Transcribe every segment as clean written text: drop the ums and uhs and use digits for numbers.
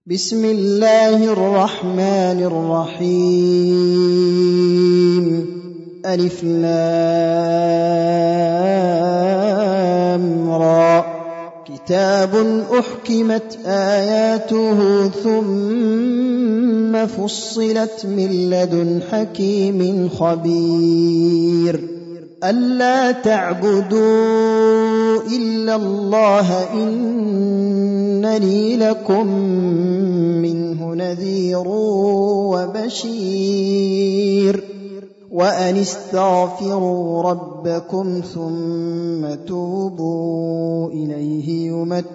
بسم الله الرحمن الرحيم. ألف لام را. كتاب أحكمت آياته ثم فصلت من لدن حكيم خبير. ألا تعبدوا إلا الله إنني لكم منه نذير وبشير. وأن استغفروا ربكم ثم توبوا إليه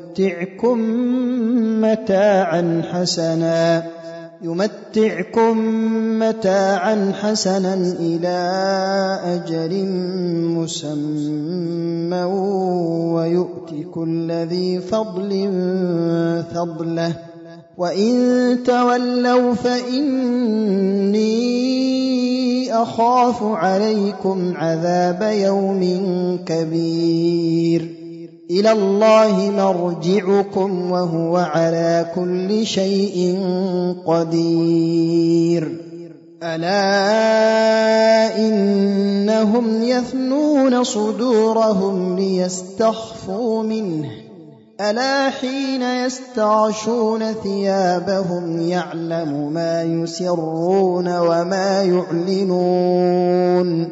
يمتعكم متاعا حسنا إلى أجل مسمى ويؤت كل ذي فضل فضله. وإن تولوا فإني أخاف عليكم عذاب يوم كبير. إلى الله مرجعكم وهو على كل شيء قدير. ألا إنهم يثنون صدورهم ليستخفوا منه ألا حين يستعشون ثيابهم يعلم ما يسرون وما يعلنون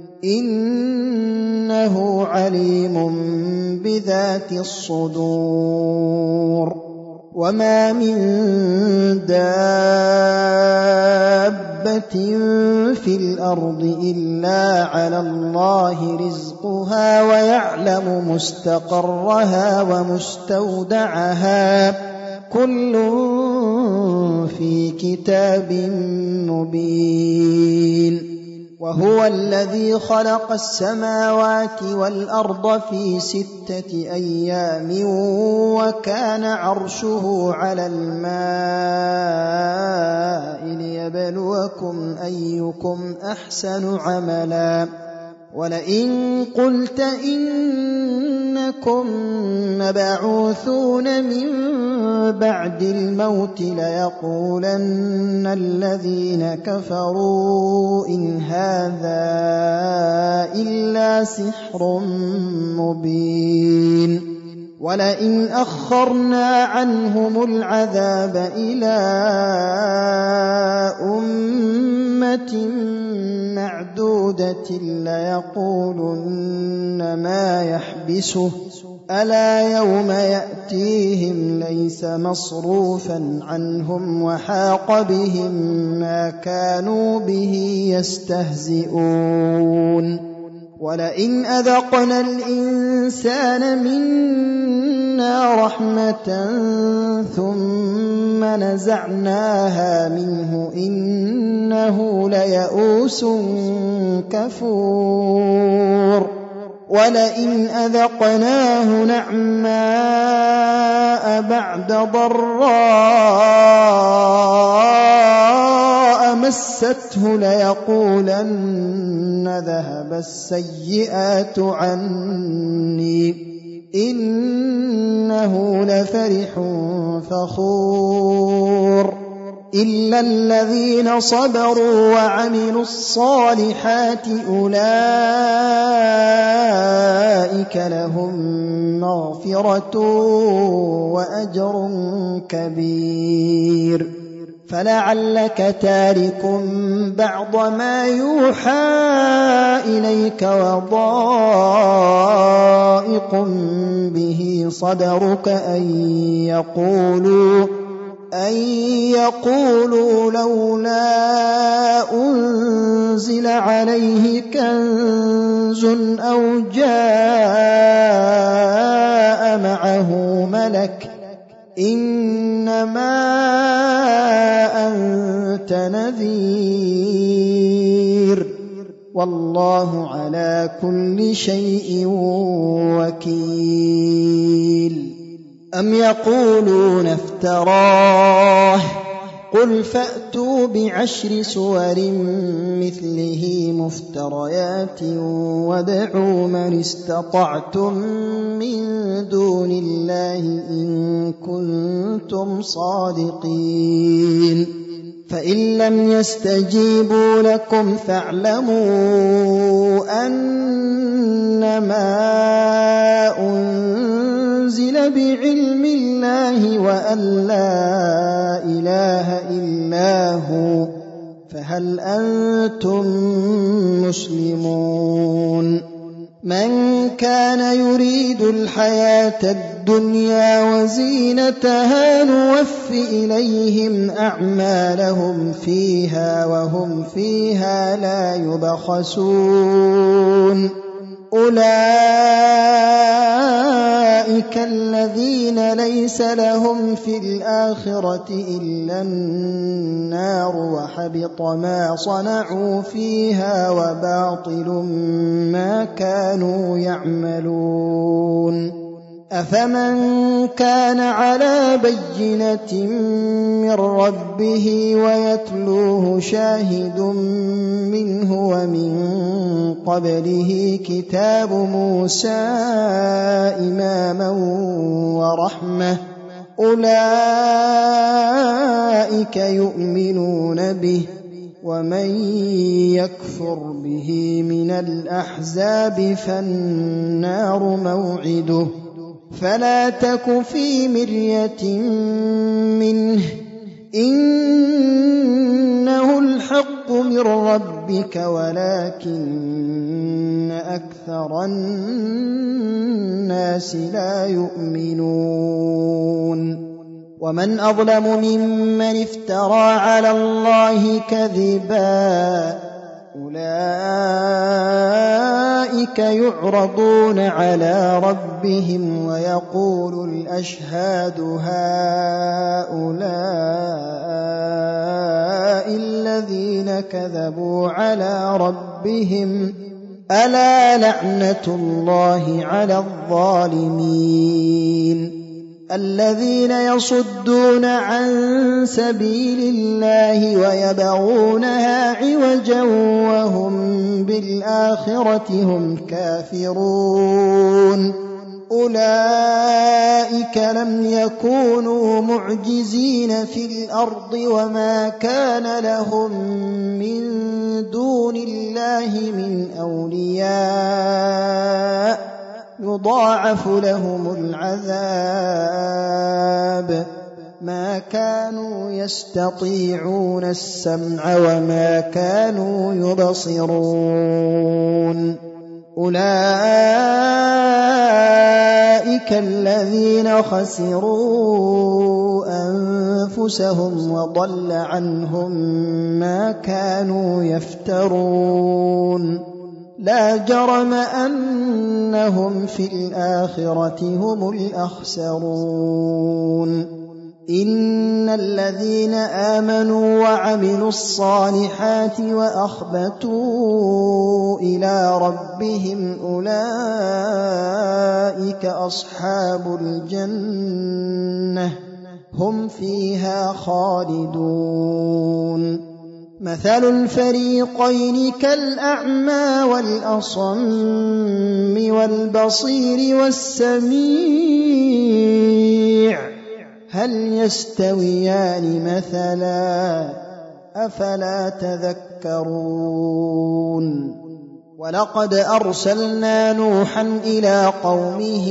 إنه عليم بذات الصدور. وما من دابة في الأرض إلا على الله رزقها ويعلم مستقرها ومستودعها كل في كتاب مبين. وهو الذي خلق السماوات والأرض في 6 أيام وكان عرشه على الماء ليبلوكم أيكم أحسن عملا. ولئن قلت إنكم مبعوثون من بعد الموت ليقولن الذين كفروا إن هذا إلا سحر مبين. ولئن أخرنا عنهم العذاب إلى أمة معدودة ليقولن ما يحبسه ألا يوم يأتيهم ليس مصروفا عنهم وحاق بهم ما كانوا به يستهزئون. ولئن أذقنا الإنسان منا رحمة ثم نزعناها منه إنه ليئوس كفور. ولئن أذقناه نعماء بعد ضراء مسته ليقولن ذهب السيئات عني إنه لفرح فخور. إلا الذين صبروا وعملوا الصالحات أولئك لهم مغفرة وأجر كبير. فلعلك تارك بعض ما يوحى إليك وضائق به صدرك أن يقولوا لولا أنزل عليه كنز أو جاء معه ملك إنما أنت نذير والله على كل شيء وكيل. أم يقولون افتراه قل فأتوا بعشر سور مثله مفتريات وادعوا من استطعتم من دون الله إن كنتم صادقين فإن لم يستجيبوا لكم فاعلموا أنما أنزل بعلم الله وأن لا إله إلا هو فهل أنتم مسلمون من كان يريد الحياة الدنيا وزينتها نوف إليهم أعمالهم فيها وهم فيها لا يبخسون أولئك الذين ليس لهم في الآخرة إلا النار وحبط ما صنعوا فيها وباطل ما كانوا يعملون أفمن كان على بينة من ربه ويتلوه شاهد منه ومن قبله كتاب موسى إماما ورحمة أولئك يؤمنون به ومن يكفر به من الأحزاب فالنار موعده فلا تك في مرية منه إنه الحق من ربك ولكن أكثر الناس لا يؤمنون ومن أظلم ممن افترى على الله كذبا أولئك يعرضون على ربهم ويقول الأشهاد هؤلاء الذين كذبوا على ربهم ألا لعنة الله على الظالمين الذين يصدون عن سبيل الله ويبغونها عوجا وهم بالآخرة هم كافرون أولئك لم يكونوا معجزين في الأرض وما كان لهم من دون الله من أولياء يضاعف لهم العذاب ما كانوا يستطيعون السمع وما كانوا يبصرون أولئك الذين خسروا أنفسهم وضل عنهم ما كانوا يفترون لا جرم أنهم في الآخرة هم الأخسرون إن الذين آمنوا وعملوا الصالحات وأخبتوا إلى ربهم أولئك أصحاب الجنة هم فيها خالدون مثل الفريقين كالأعمى والأصم والبصير والسميع هل يستويان مثلا أفلا تذكرون ولقد أرسلنا نوحا إلى قومه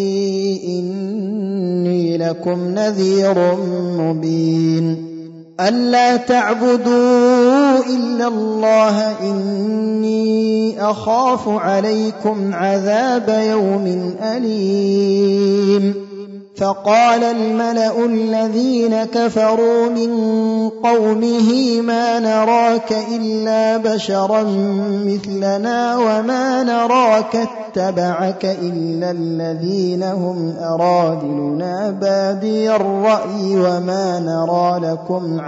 إني لكم نذير مبين ألا تعبدوا إلا الله إني أخاف عليكم عذاب يوم أليم فقال الملأ الذين كفروا من قومه ما نراك إلا بشرا مثلنا وما نراك اتبعك إلا الذين هم أرادلنا بادي الرأي وما نرى لكم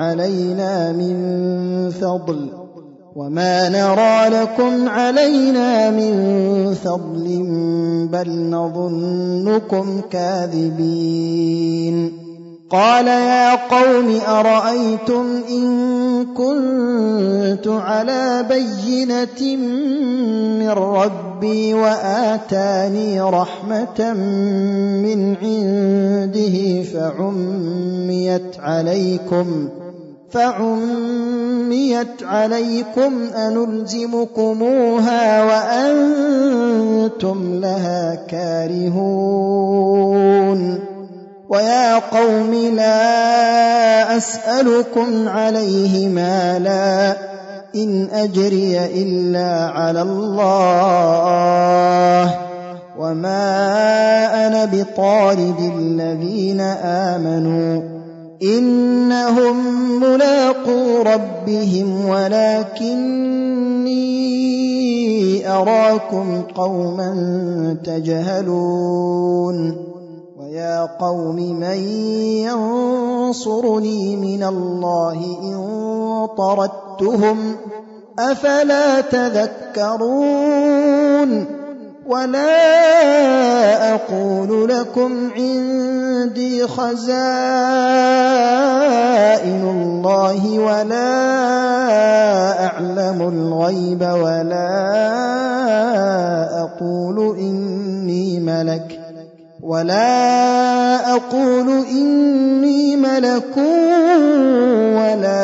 علينا من فضل بل نظنكم كاذبين قال يا قوم أرأيتم إن كنت على بينة من ربي وآتاني رحمة من عنده فعميت عليكم أنلزمكموها وأنتم لها كارهون ويا قوم لا أسألكم عليه مالا إن أجري إلا على الله وما أنا بطارد الذين آمنوا إنهم ملاقو ربهم ولكني أراكم قوما تجهلون ويا قوم من ينصرني من الله إن طردتهم أفلا تذكرون ولا أقول لكم عندي خزائن الله ولا أعلم الغيب ولا أقول إني ملك ولا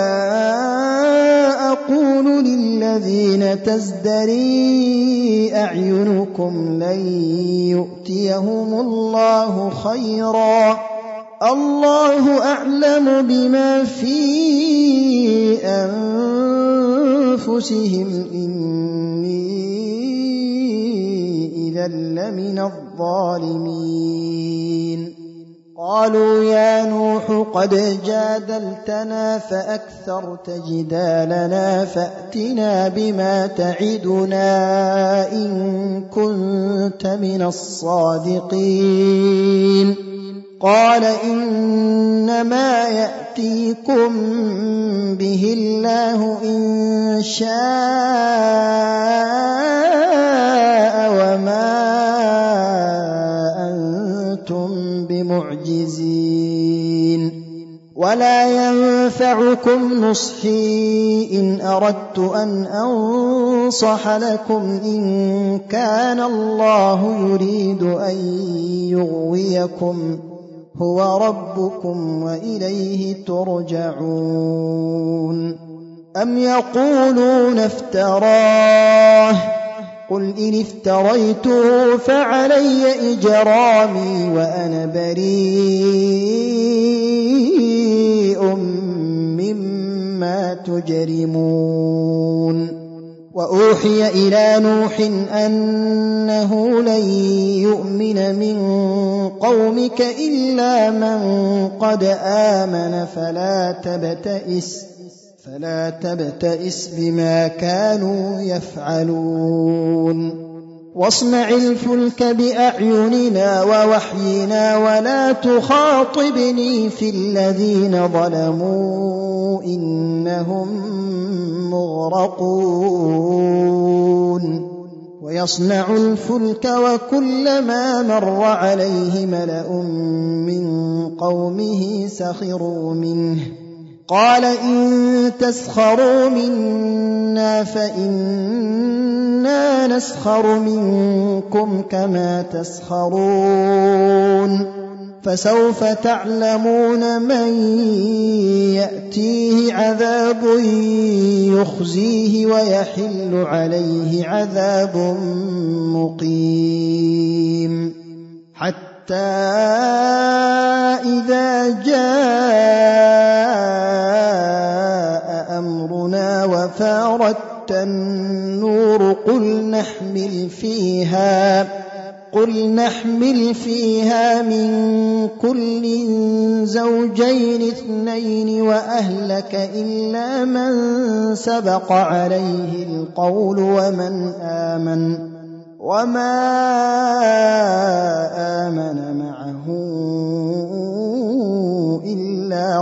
أقول للذين تزدري أعينكم لن يؤتيهم الله خيرا الله أعلم بما في أنفسهم إني إذا لمن الظالمين قالوا يا نوح قد جادلتنا فأكثرت جدالنا فأتنا بما تعدنا إن كنت من الصادقين قال إنما يأتيكم به الله إن شاء وما أنتم بمعجزين ولا ينفعكم نصحي إن أردت أن أنصح لكم إن كان الله يريد أن يغويكم هو ربكم وإليه ترجعون أم يقولون افتراه قل إن افتريته فعلي إجرامي وأنا بريء مما تجرمون وأوحي إلى نوح أنه لن يؤمن من قومك إلا من قد آمن فلا تبتئس بما كانوا يفعلون واصنع الفلك بأعيننا ووحينا ولا تخاطبني في الذين ظلموا إنهم مغرقون ويصنع الفلك وكلما مر عليه ملأ من قومه سخروا منه قال إن تسخروا منا فإنا نسخر منكم كما تسخرون فسوف تعلمون من يأتيه عذاب يخزيه ويحل عليه عذاب مقيم حتى إذا جاء أمرنا وفارت النور قل نحمل فيها من كل زوجين اثنين وأهلك إلا من سبق عليه القول وما آمن معه إلا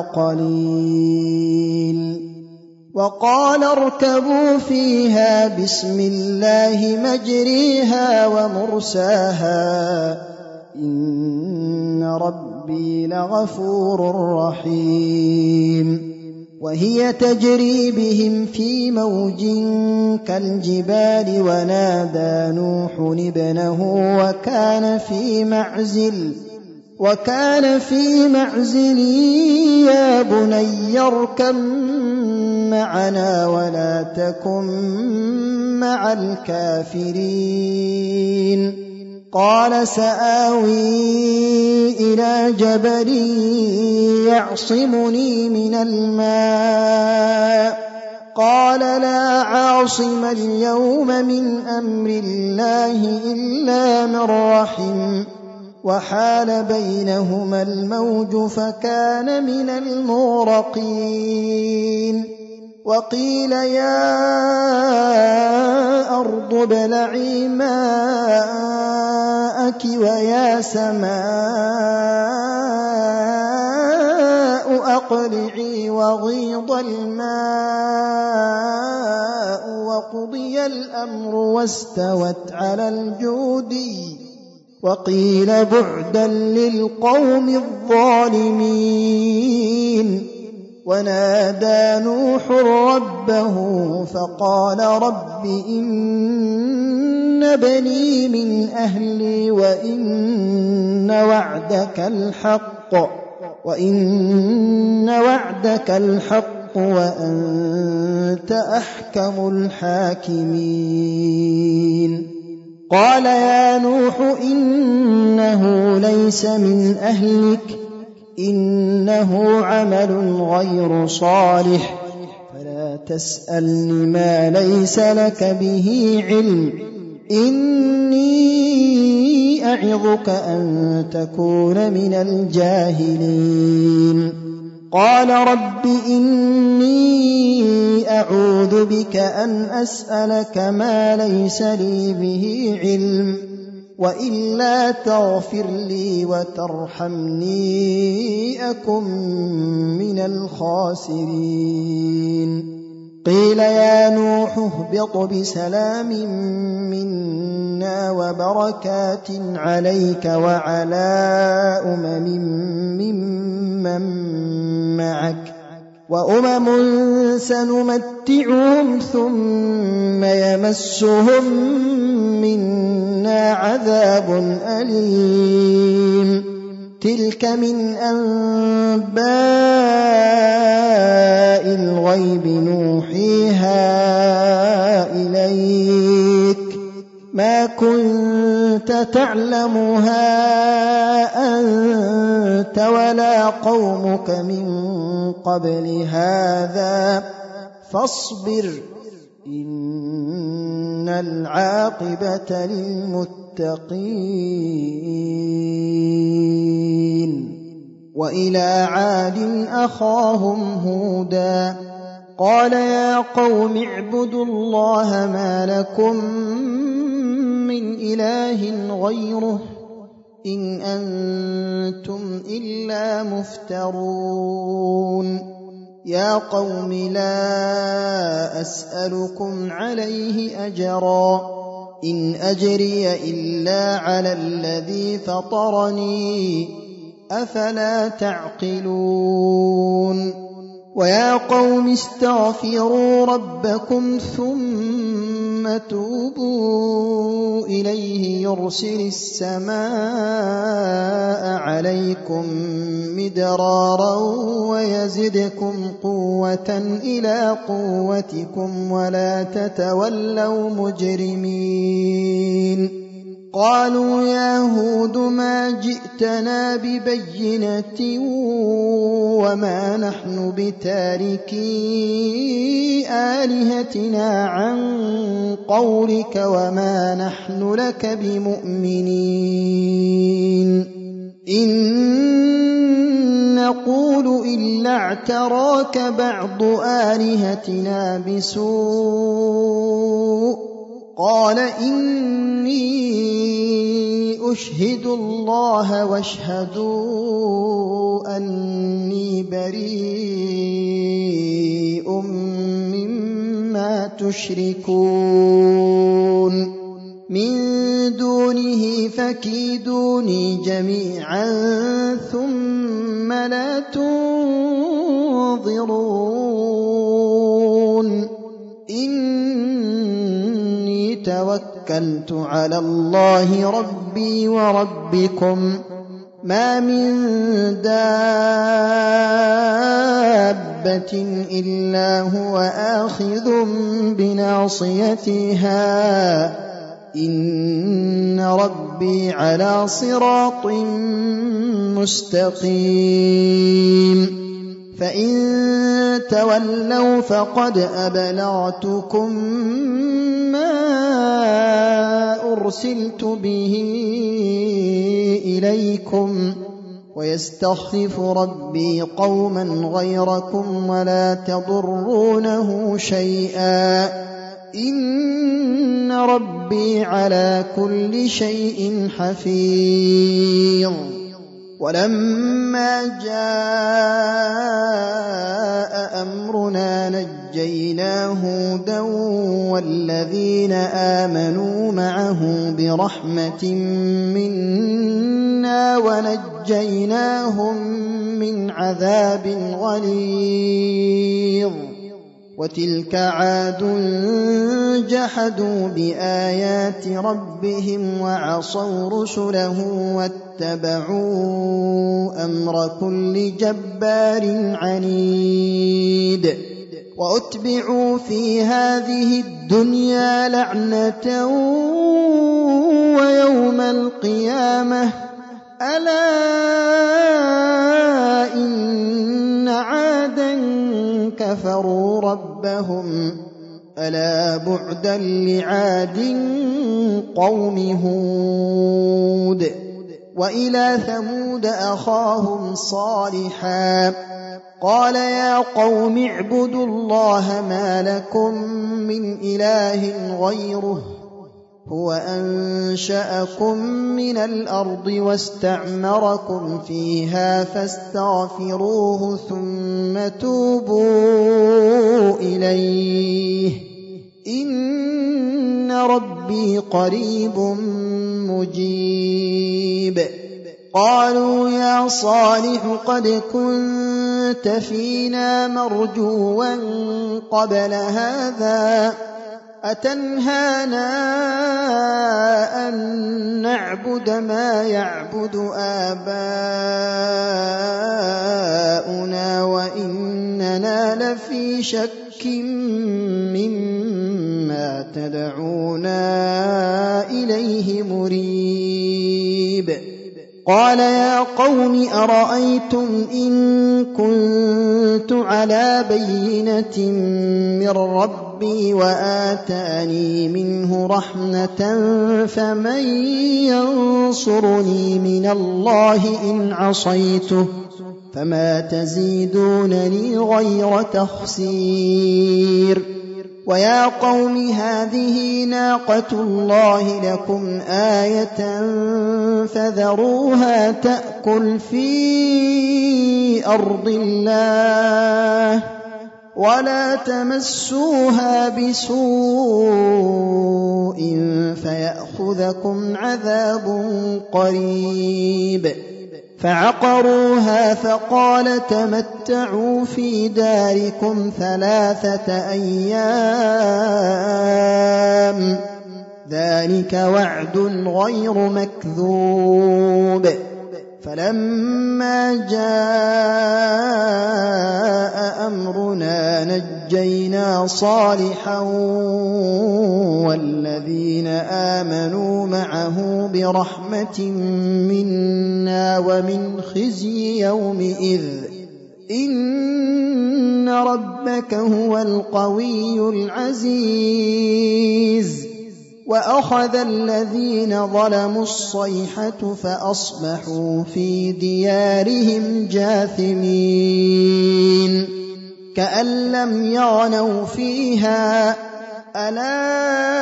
قليل وقال اركبوا فيها بسم الله مجريها ومرساها إن ربي لغفور رحيم وهي تجري بهم في موج كالجبال ونادى نوح ابنه وكان في معزل يا بني اركب معنا ولا تكن مع الكافرين قال سآوي إلى جبل يعصمني من الماء قال لا عاصم اليوم من أمر الله إلا من رحم وحال بينهما الموج فكان من المغرقين وقيل يا أرض ابلعي ماءك ويا سماء أقلعي وغيض الماء وقضي الأمر واستوت على الجودي وقيل بعدا للقوم الظالمين ونادى نوح ربه فقال رب إن بني من أهلي وإن وعدك الحق وأنت أحكم الحاكمين قال يا نوح إنه ليس من أهلك إنه عمل غير صالح فلا تسألني ما ليس لك به علم إني أعظك أن تكون من الجاهلين قال رب إني أعوذ بك أن أسألك ما ليس لي به علم وإلا تغفر لي وترحمني أكن من الخاسرين قيل يا نوح اهبط بسلام منا وبركات عليك وعلى ممن معك وأمم سنمتعهم ثم يمسهم منا عذاب أليم تلك من أنباء الغيب نوحيها إليك ما كنت تعلمها أنت ولا قومك من قبل هذا فاصبر إن العاقبة للمتقين وإلى عاد أخاهم هودا قال يا قوم اعبدوا الله ما لكم من إله غيره إن أنتم إلا مفترون يا قوم لا أسألكم عليه أجرا إن أجري إلا على الذي فطرني أفلا تعقلون ويا قوم استغفروا ربكم ثم توبوا إليه يرسل السماء عليكم مدرارا ويزدكم قوة إلى قوتكم ولا تتولوا مجرمين قالوا يا هود ما جئتنا ببينة وما نحن بتاركي آلهتنا عن قولك وما نحن لك بمؤمنين إن نقول إلا اعتراك بعض آلهتنا بسوء قال إني أشهد الله واشهدوا أني بريء مما تشركون من دونه فكيدوني جميعا ثم لا تنظرون إني توكلت على الله ربي وربكم ما من دابة إلا هو آخذ بناصيتها إن ربي على صراط مستقيم فإن تولوا فقد أبلغتكم ما أرسلت به إليكم ويستخلف ربي قوما غيركم ولا تضرونه شيئا إن ربي على كل شيء حفيظ ولما جاء أمرنا نجينا هودا والذين آمنوا معه برحمة منا ونجيناهم من عذاب غليظ وتلك عاد جحدوا بآيات ربهم وعصوا رسله واتبعوا أمر كل جبار عنيد وأتبعوا في هذه الدنيا لعنة ويوم القيامة ألا إن عادا كفروا ربهم ألا بعدا لعاد قوم هود وإلى ثمود أخاهم صالحا قال يا قوم اعبدوا الله ما لكم من إله غيره هو أنشأكم من الأرض واستعمركم فيها فاستغفروه ثم توبوا إليه إن ربي قريب مجيب قالوا يا صالح قد كنت فينا مرجوا قبل هذا أتنهانا أن نعبد ما يعبد آباؤنا وإننا لفي شك مما تدعونا إليه مريب قال يا قوم أرأيتم إن كنت على بينة من ربي وآتاني منه رحمة فمن ينصرني من الله إن عصيته فما تزيدونني غير تخسير ويا قوم هذه ناقة الله لكم آية فذروها تأكل في أرض الله ولا تمسوها بسوء فيأخذكم عذاب قريب فعقروها فقال تمتعوا في داركم 3 أيام ذلك وعد غير مكذوب فلما جاء أمرنا نجينا صالحا والذين آمنوا معه برحمة منا ومن خزي يومئذ إن ربك هو القوي العزيز وأخذ الذين ظلموا الصيحة فأصبحوا في ديارهم جاثمين كأن لم يغنوا فيها ألا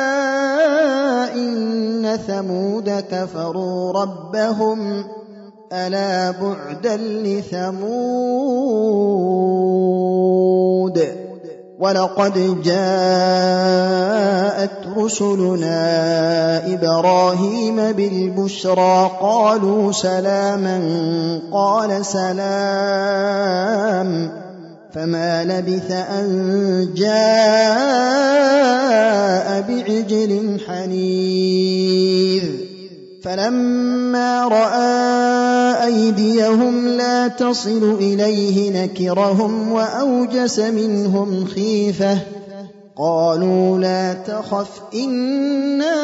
إن ثمود كفروا ربهم ألا بعدا لثمود وَلَقَدْ جَاءَتْ رُسُلُنَا إِبْرَاهِيمَ بِالْبُشْرَىٰ قَالُوا سَلَامًا قَالَ سَلَامٌ فَمَا لَبِثَ أَن جَاءَ بِعِجْلٍ حَنِيذٍ فَلَمَّا رَأَىٰ أَيْدِيَهُمْ لَا تَصِلُ إِلَيْهِ نَكِرَهُمْ وَأَوْجَسَ مِنْهُمْ خِيفَةً قَالُوا لَا تَخَفْ إِنَّا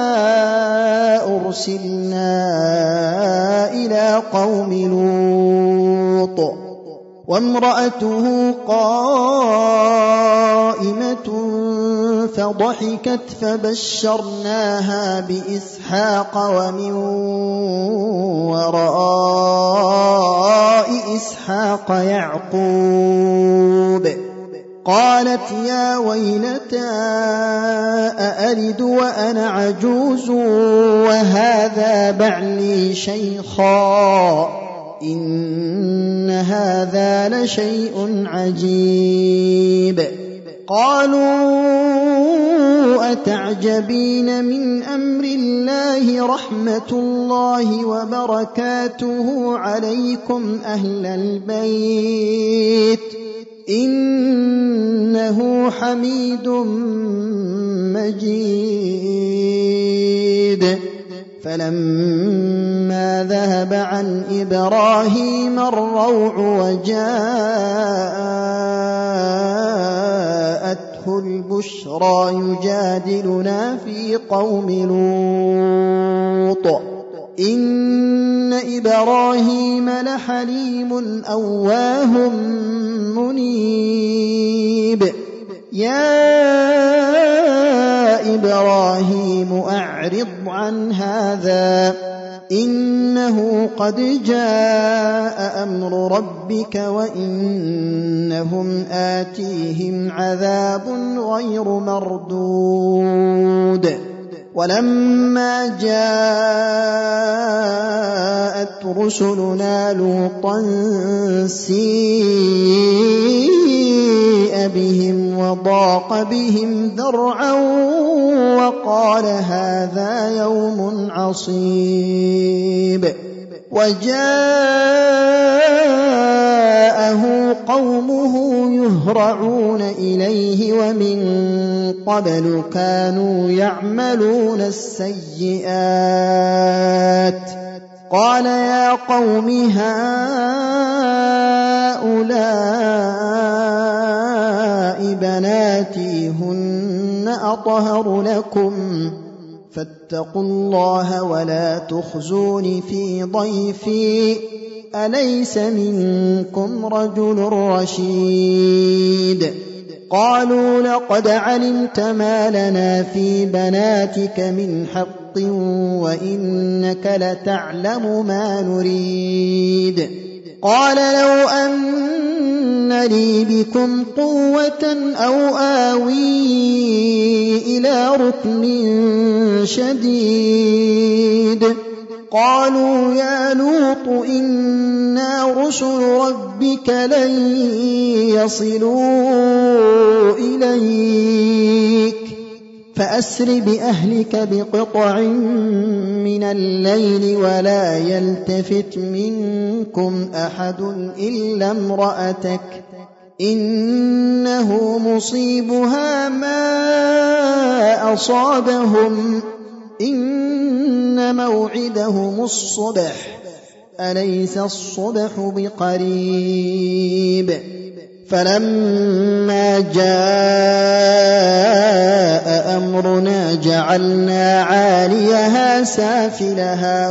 أُرْسِلْنَا إِلَىٰ قَوْمِ لُوطٍ وَامْرَأَتُهُ قَائِمَةٌ فَضَحِكَتْ فَبَشَّرْنَاهَا بِإِسْحَاقَ وَمِن وَرَاءِ إِسْحَاقَ يَعْقُوبَ قَالَتْ يَا وَيْلَتَىٰ أَأَلِدُ وَأَنَا عَجُوزٌ وَهَٰذَا بَعْلِي شَيْخًا إِنَّ هَٰذَا لَشَيْءٌ عَجِيبٌ قَالُوا أَتَعْجَبِينَ مِنْ أَمْرِ اللَّهِ رَحْمَةُ اللَّهِ وَبَرَكَاتُهُ عَلَيْكُمْ أَهْلَ الْبَيْتِ إِنَّهُ حَمِيدٌ مَّجِيدٌ فَلَمَّا ذَهَبَ عَنْ إِبْرَاهِيمَ الرَّوْعُ وَجَاءَتْهُ الْبُشْرَىٰ يُجَادِلُنَا فِي قَوْمِ لُوطٍ إِنَّ إِبْرَاهِيمَ لَحَلِيمٌ أَوَّاهٌ مُّنِيبٌ يَا إِبْرَاهِيمُ أَعْرِضْ عَنْ هَٰذَا إِنَّهُ قَدْ جَاءَ أَمْرُ رَبِّكَ وَإِنَّهُمْ آتِيهِمْ عَذَابٌ غَيْرُ مَرْدُودٍ وَلَمَّا جَاءَتْ رُسُلُنَا لُوطًا سِيءَ بِهِمْ وَضَاقَ بِهِمْ ذَرْعًا وَقَالَ هَٰذَا يَوْمٌ عَصِيبٌ وَجَاءَهُ قَوْمُهُ يُهْرَعُونَ إِلَيْهِ وَمِن قَبْلُ كَانُوا يَعْمَلُونَ السَّيِّئَاتِ قَالَ يَا قَوْمِ هَٰؤُلَاءِ بَنَاتِي هُنَّ أَطْهَرُ لَكُمْ فَاتَّقُوا اللَّهَ وَلَا تُخْزُونِ فِي ضَيْفِي أَلَيْسَ مِنكُمْ رَجُلٌ رَّشِيدٌ قَالُوا لَقَدْ عَلِمْتَ مَا لَنَا فِي بَنَاتِكَ مِنْ حَقٍّ وَإِنَّكَ لَتَعْلَمُ مَا نُرِيدُ قَالَ لَوْ أَنَّ لِي بِكُمْ قُوَّةً أَوْ آوِي إِلَىٰ رُكْنٍ شَدِيدٍ قَالُوا يَا لُوطُ إِنَّا رُسُلُ رَبِّكَ لَن يَصِلُوا إِلَيْكَ فَأَسْرِ بِأَهْلِكَ بِقِطْعٍ مِّنَ اللَّيْلِ وَلَا يَلْتَفِتْ مِنكُمْ أَحَدٌ إِلَّا امْرَأَتَكَ إِنَّهُ مُصِيبُهَا مَا أَصَابَهُمْ إِنَّ مَوْعِدَهُمُ الصُّبْحُ أَلَيْسَ الصُّبْحُ بِقَرِيبٍ فَلَمَّا جَاءَ أَمْرُنَا جَعَلْنَا عَالِيَهَا سَافِلَهَا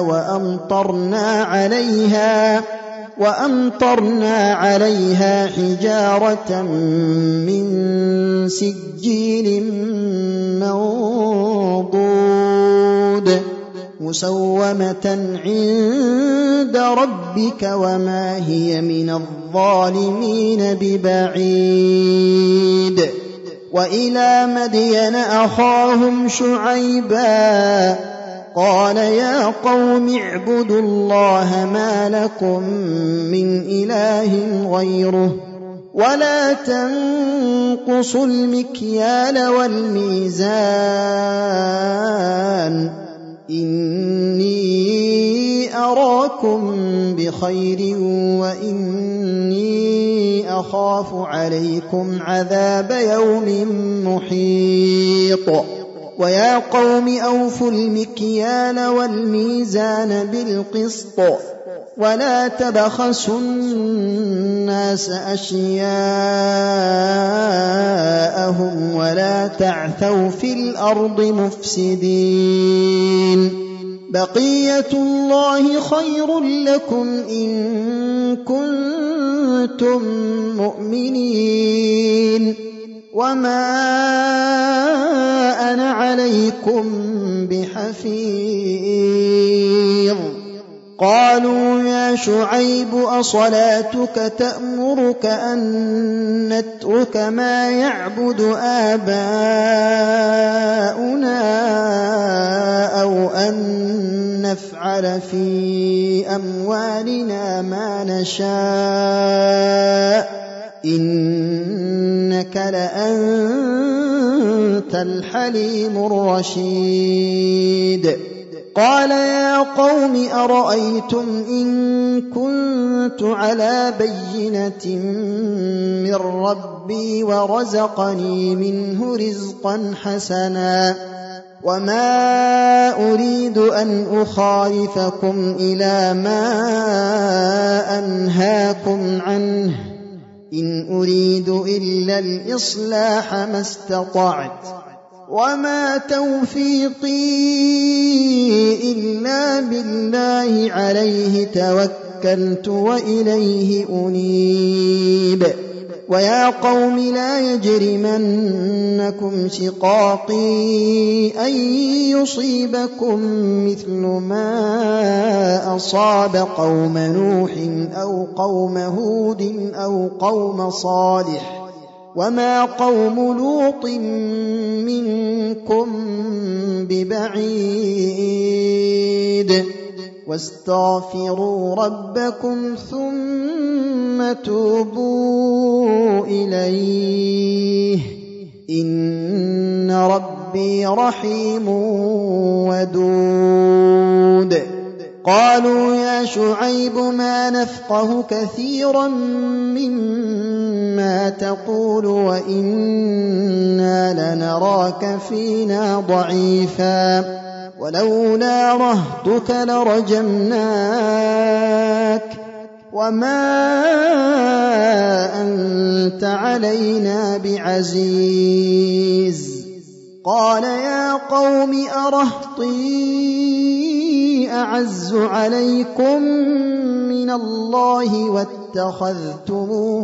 وَأَمْطَرْنَا عَلَيْهَا حِجَارَةً مِّن سِجِّيلٍ مَّنضُودٍ مُّسَوَّمَةً عِندَ رَبِّكَ وَمَا هِيَ مِنَ الظَّالِمِينَ بِبَعِيدٍ وَإِلَىٰ مَدْيَنَ أَخَاهُمْ شُعَيْبًا قَالَ يَا قَوْمِ اعْبُدُوا اللَّهَ مَا لَكُم مِّنْ إِلَٰهٍ غَيْرُهُ ولا تنقصوا المكيال والميزان إني أراكم بخير وإني أخاف عليكم عذاب يوم محيط ويا قوم أوفوا المكيال والميزان بالقسط ولا تبخسوا الناس أشياءهم ولا تعثوا في الأرض مفسدين بقية الله خير لكم إن كنتم مؤمنين وما أنا عليكم بحفيظ قالوا يا شعيب أصلاتك تأمرك أن نترك ما يعبد آباؤنا أو أن نفعل في أموالنا ما نشاء إنك لأنت الحليم الرشيد قال يا قوم أرأيتم إن كنت على بينة من ربي ورزقني منه رزقا حسنا وما أريد أن أخالفكم إلى ما أنهاكم عنه إن أريد إلا الإصلاح ما استطعت وما توفيقي إلا بالله عليه توكلت وإليه أنيب ويا قوم لا يجرمنكم شقاقي أن يصيبكم مثل ما أصاب قوم نوح أو قوم هود أو قوم صالح وما قوم لوط منكم ببعيد واستغفروا ربكم ثم توبوا إليه إن ربي رحيم ودود قالوا يا شعيب ما نفقه كثيرا مما تقول وإنا لنراك فينا ضعيفا ولولا رهطك لرجمناك وما أنت علينا بعزيز قال يا قوم أرهطي أعز عليكم من الله واتخذتموه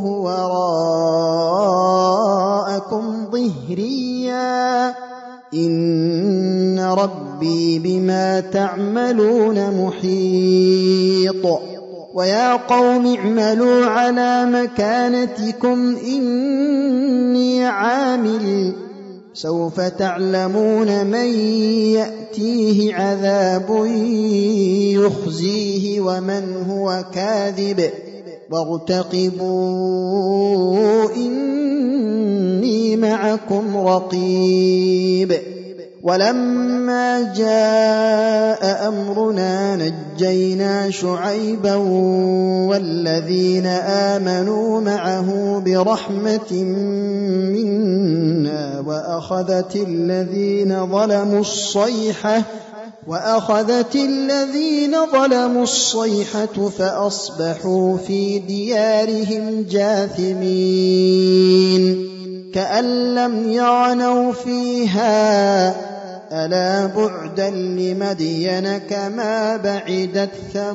وراءكم ظهريا إن ربي بما تعملون محيط ويا قوم اعملوا على مكانتكم إني عامل سوف تعلمون من يأتيه عذاب يخزيه ومن هو كاذب وارتقبوا إني معكم رقيب ولما جاء أمرنا نجينا شعيبا والذين آمنوا معه برحمة منا وأخذت الذين ظلموا الصيحة فأصبحوا في ديارهم جاثمين كأن لم يعنوا فيها ألا بعدا لمدين كما بعدت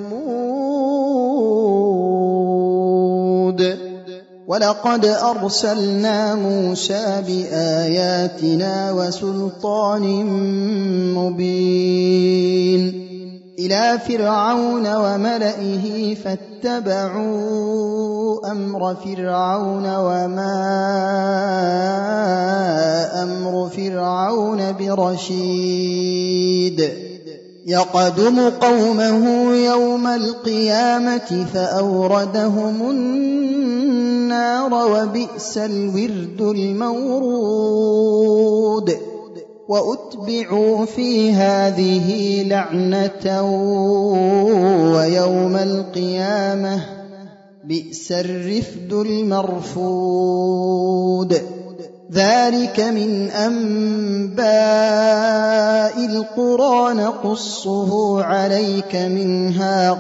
ثمود ولقد أرسلنا موسى بآياتنا وسلطان مبين إلى فرعون وملئه فاتبعوا أمر فرعون وما أمر فرعون برشيد يقدم قومه يوم القيامة فأوردهم النار النَّارَ وَبِئْسَ الْوِرْدُ الْمَوْرُودُ وَأُتْبِعُوا فِي هَٰذِهِ لَعْنَةً وَيَوْمَ الْقِيَامَةِ بِئْسَ الرِّفْدُ الْمَرْفُودُ ذَٰلِكَ مِنْ أَنبَاءِ الْقُرَىٰ نَقُصُّهُ عَلَيْكَ مِنْهَا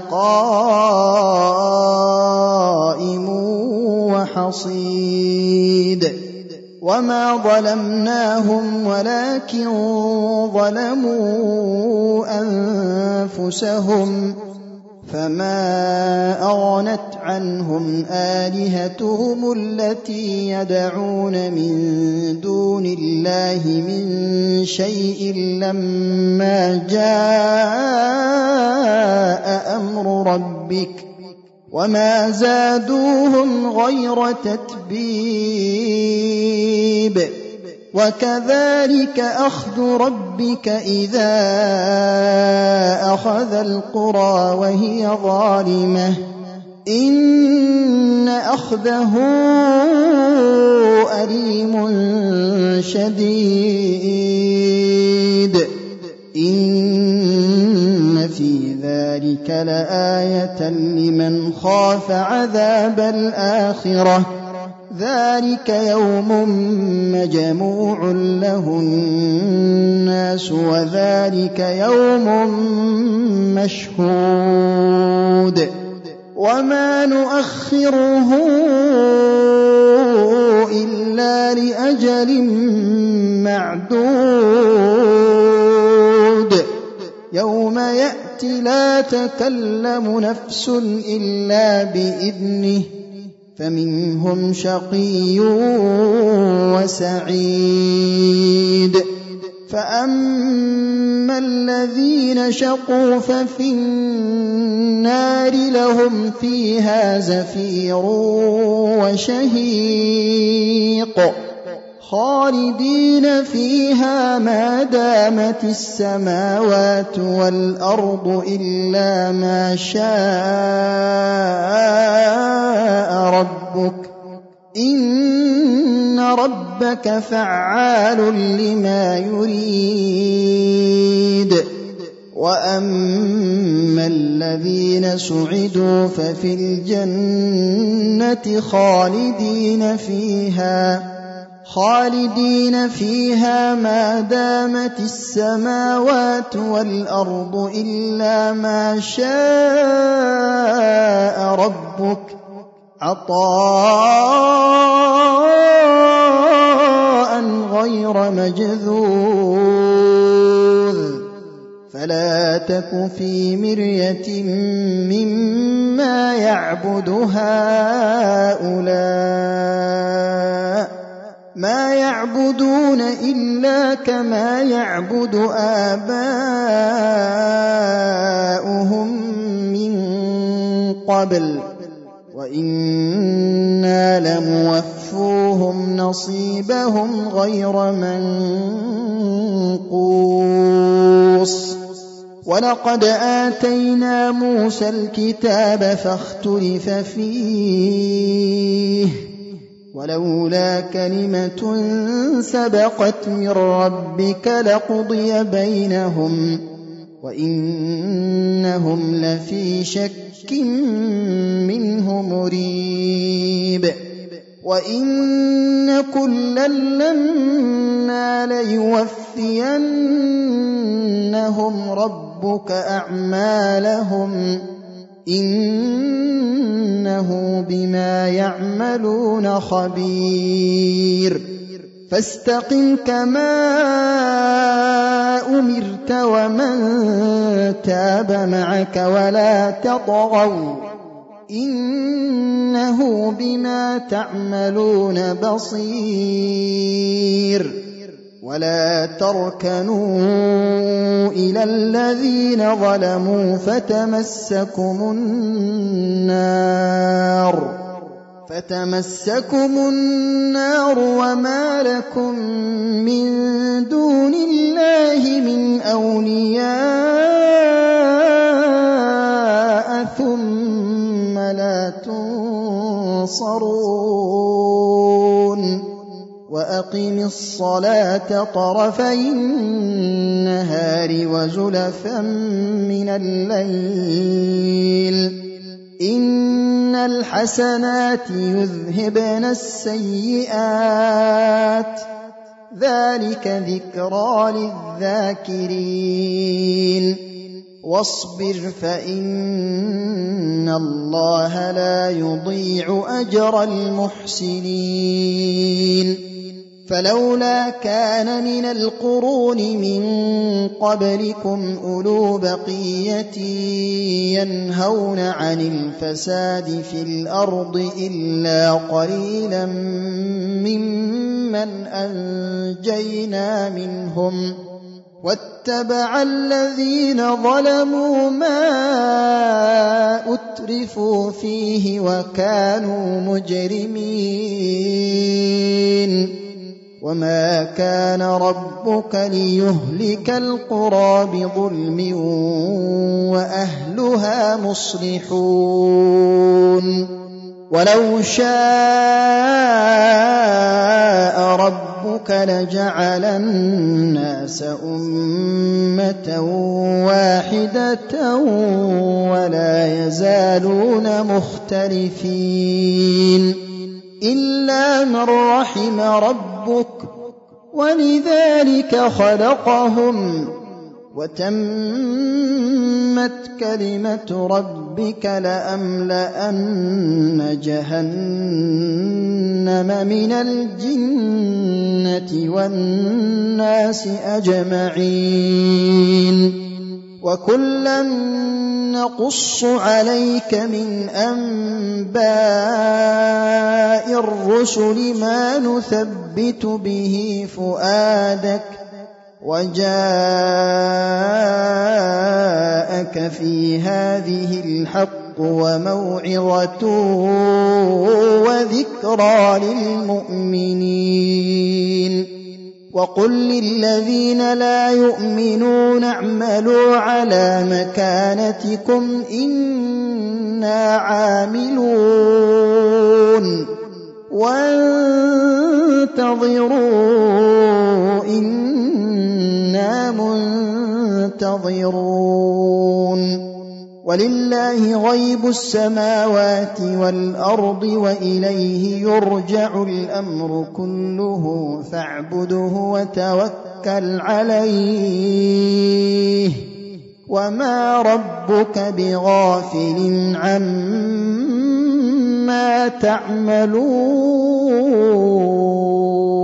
قَائِمٌ وَحَصِيدٌ وَمَا ظَلَمْنَاهُمْ وَلَٰكِن ظَلَمُوا أَنفُسَهُمْ فَمَا أَغْنَتْ عَنْهُمْ آلِهَتُهُمُ الَّتِي يَدْعُونَ مِن دُونِ اللَّهِ مِن شَيْءٍ لَّمَّا جَاءَ أَمْرُ رَبِّكَ وَمَا زَادُوهُمْ غَيْرَ تَتْبِيبٍ وَكَذَٰلِكَ أَخْذُ رَبِّكَ إِذَا أَخَذَ الْقُرَىٰ وَهِيَ ظَالِمَةٌ إِنَّ أَخْذَهُ أَلِيمٌ شَدِيدٌ إِنَّ في ذَٰلِكَ لَآيَةً لِّمَنْ خَافَ عَذَابَ الْآخِرَةِ ذَٰلِكَ يَوْمٌ مَّجْمُوعٌ لَّهُ النَّاسُ وَذَٰلِكَ يَوْمٌ مَّشْهُودٌ وَمَا نُؤَخِّرُهُ إِلَّا لِأَجَلٍ مَّعْدُودٍ يَوْمَ يَأْتِ لَا تَكَلَّمُ نَفْسٌ إِلَّا بِإِذْنِهِ فَمِنْهُمْ شَقِيٌّ وَسَعِيدٌ فَأَمَّا الَّذِينَ شَقُوا فَفِي النَّارِ لَهُمْ فِيهَا زَفِيرٌ وَشَهِيقٌ خَالِدِينَ فِيهَا مَا دَامَتِ السَّمَاوَاتُ وَالْأَرْضُ إِلَّا مَا شَاءَ رَبُّكَ إِنَّ رَبَّكَ فَعَّالٌ لِّمَا يُرِيدُ وَأَمَّا الَّذِينَ سُعِدُوا فَفِي الْجَنَّةِ خالدين فيها ما دامت السماوات والأرض إلا ما شاء ربك عطاء غير مجذوذ فلا تك في مرية مما يعبد هؤلاء ما يعبدون إلا كما يعبد آباؤهم من قبل وإنا لموفوهم نصيبهم غير منقوص ولقد آتينا موسى الكتاب فاختلف فيه ولولا كلمة سبقت من ربك لقضي بينهم وإنهم لفي شك منه مريب وإن كلا لما ليوفينهم ربك أعمالهم إنه بما يعملون خبير فاستقم كما أمرت ومن تاب معك ولا تطغوا إنه بما تعملون بصير ولا تركنوا إلى الذين ظلموا فتمسكم النار وما لكم من دون الله من أولياء ثم لا تنصرون وأقم الصلاة طرفي النهار وزلفا من الليل إن الحسنات يذهبن السيئات ذلك ذكرى للذاكرين واصبر فإن الله لا يضيع أجر المحسنين فلولا كان من القرون من قبلكم أولو بقية ينهون عن الفساد في الأرض إلا قليلا ممن أنجينا منهم واتبع الذين ظلموا ما أترفوا فيه وكانوا مجرمين وما كان ربك ليهلك القرى بظلم وأهلها مصلحون ولو شاء ربك لجعل الناس أمة واحدة ولا يزالون مختلفين إلا من رحم ربك ولذلك خلقهم وتمت كلمة ربك لأملأن جهنم من الجنة والناس أجمعين وكلا نقص عليك من أنباء الرسل ما نثبت به فؤادك وجاءك في هذه الحق وموعظة وذكرى للمؤمنين وقل للذين لا يؤمنون اعملوا على مكانتكم إنا عاملون وانتظروا إنا منتظرون ولله غيب السماوات والأرض وإليه يرجع الأمر كله فاعبده وتوكل عليه وما ربك بغافل عما تعملون